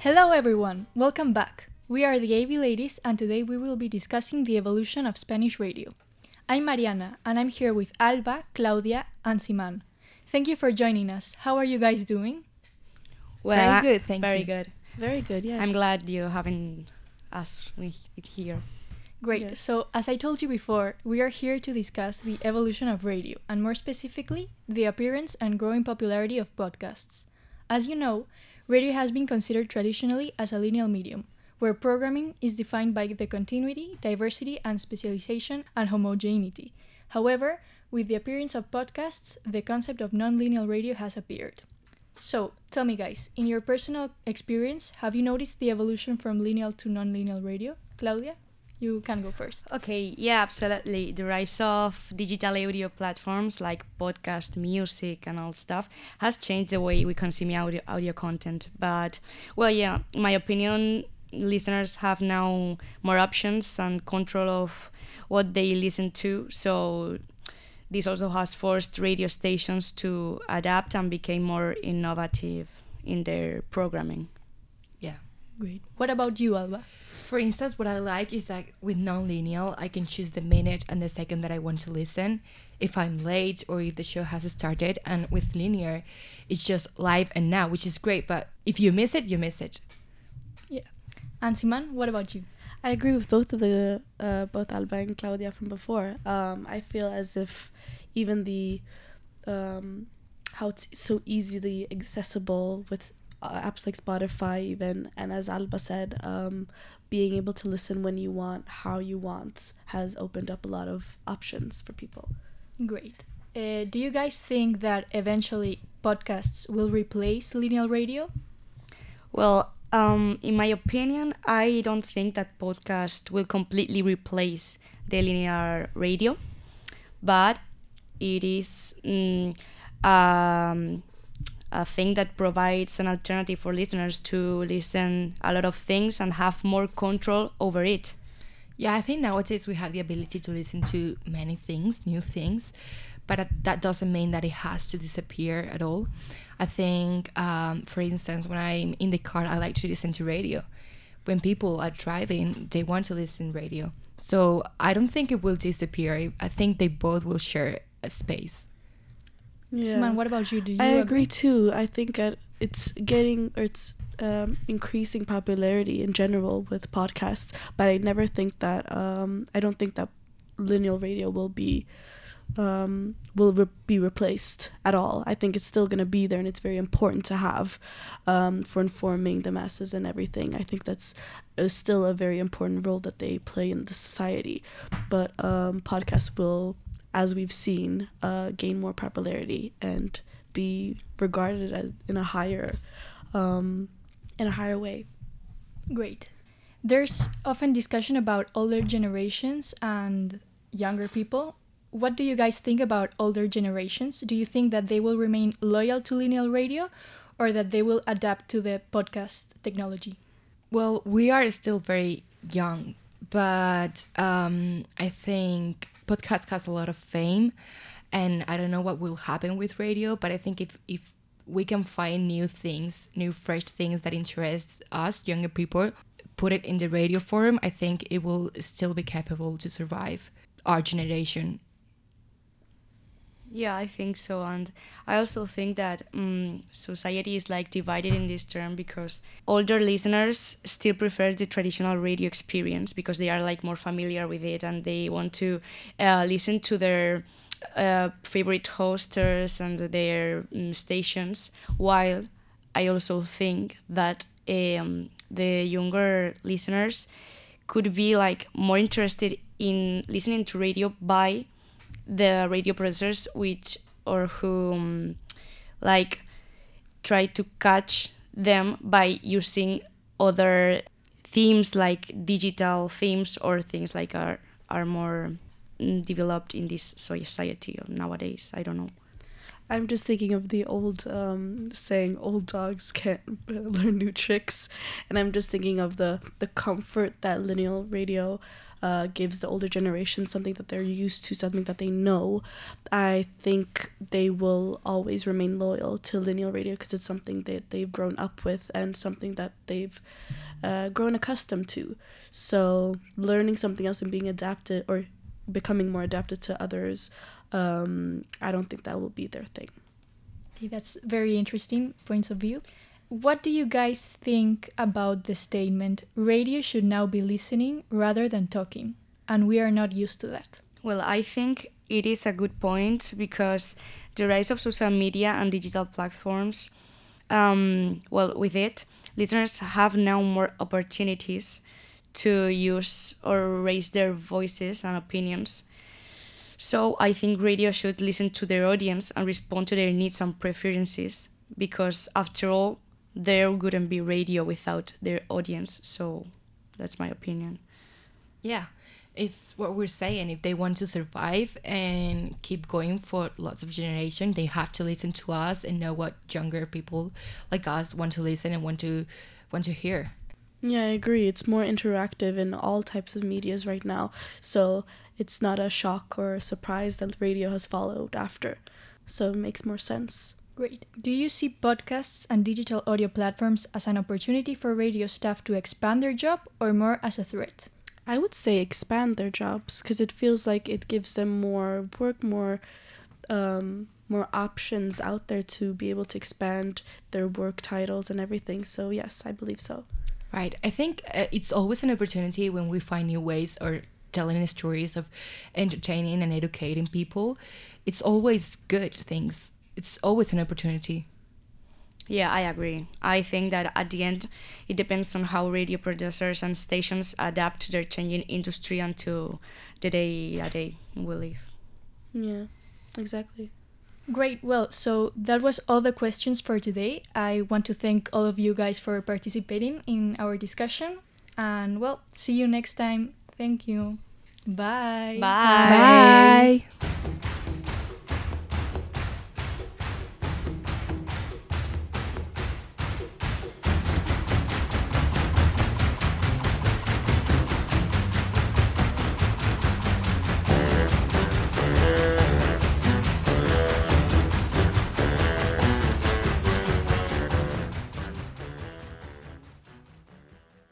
Hello everyone, welcome back. We are the AV Ladies and today we will be discussing the evolution of Spanish radio. I'm Mariana and I'm here with Alba, Claudia and Siman. Thank you for joining us. How are you guys doing? Well, Very good, thank very you. good. Very good, yes. I'm glad you having us here. Great. Yes. So, as I told you before, we are here to discuss the evolution of radio and more specifically, the appearance and growing popularity of podcasts. As you know, radio has been considered traditionally as a linear medium, where programming is defined by the continuity, diversity, and specialization and homogeneity. However, with the appearance of podcasts, the concept of non-linear radio has appeared. So, tell me guys, in your personal experience, have you noticed the evolution from linear to non-linear radio? Claudia, you can go first. Okay, yeah, absolutely. The rise of digital audio platforms like podcast, music, and all stuff has changed the way we consume audio content. But, well, yeah, in my opinion, listeners have now more options and control of what they listen to. So this also has forced radio stations to adapt and become more innovative in their programming. Yeah. Great. What about you, Alba? For instance, what I like is that with non-linear, I can choose the minute and the second that I want to listen, if I'm late or if the show has started. And with linear, it's just live and now, which is great. But if you miss it, you miss it. Yeah. And Siman, what about you? I agree with both Alba and Claudia from before. I feel as if even the how it's so easily accessible with apps like Spotify even, and as Alba said, being able to listen when you want, how you want, has opened up a lot of options for people. Great. Do you guys think that eventually podcasts will replace linear radio? Well, in my opinion, I don't think that podcast will completely replace the linear radio, but it is a thing that provides an alternative for listeners to listen a lot of things and have more control over it. Yeah, I think nowadays we have the ability to listen to many things, new things, but that doesn't mean that it has to disappear at all. I think, for instance, when I'm in the car, I like to listen to radio. When people are driving, they want to listen to radio. So I don't think it will disappear. I think they both will share a space. Siman, what about you? Do you I agree too. I think it's increasing popularity in general with podcasts, but I never think that I don't think that linear radio will be replaced at all. I think it's still going to be there, and it's very important to have for informing the masses and everything. I think that's still a very important role that they play in the society. But podcasts will, as we've seen, gain more popularity and be regarded as in a higher way. Great. There's often discussion about older generations and younger people. What do you guys think about older generations? Do you think that they will remain loyal to linear radio or that they will adapt to the podcast technology? Well, we are still very young, but I think podcast has a lot of fame, and I don't know what will happen with radio, but I think if we can find new things, new fresh things that interest us, younger people, put it in the radio forum, I think it will still be capable to survive our generation. Yeah, I think so. And I also think that society is like divided in this term because older listeners still prefer the traditional radio experience because they are like more familiar with it and they want to listen to their favorite hosters and their stations. While I also think that the younger listeners could be like more interested in listening to radio by the radio producers who like try to catch them by using other themes like digital themes or things like are more developed in this society nowadays. I don't know. I'm just thinking of the old saying, old dogs can't learn new tricks. And I'm just thinking of the comfort that linear radio gives the older generation something that they're used to, something that they know, I think they will always remain loyal to linear radio because it's something that they've grown up with and something that they've grown accustomed to. So learning something else and being adapted or becoming more adapted to others, I don't think that will be their thing. Okay, that's very interesting points of view. What do you guys think about the statement, radio should now be listening rather than talking, and we are not used to that? Well, I think it is a good point because the rise of social media and digital platforms, with it, listeners have now more opportunities to use or raise their voices and opinions. So I think radio should listen to their audience and respond to their needs and preferences because after all, there wouldn't be radio without their audience. So that's my opinion. Yeah, it's what we're saying. If they want to survive and keep going for lots of generation, they have to listen to us and know what younger people like us want to listen and want to hear. Yeah, I agree. It's more interactive in all types of medias right now. So it's not a shock or a surprise that radio has followed after. So it makes more sense. Great. Do you see podcasts and digital audio platforms as an opportunity for radio staff to expand their job or more as a threat? I would say expand their jobs because it feels like it gives them more work, more options out there to be able to expand their work titles and everything. So yes, I believe so. Right. I think it's always an opportunity when we find new ways or telling stories of entertaining and educating people. It's always good things. It's always an opportunity. Yeah, I agree. I think that at the end, it depends on how radio producers and stations adapt to their changing industry and to the day-to-day we live. Yeah, exactly. Great. Well, so that was all the questions for today. I want to thank all of you guys for participating in our discussion. And well, see you next time. Thank you. Bye. Bye. Bye.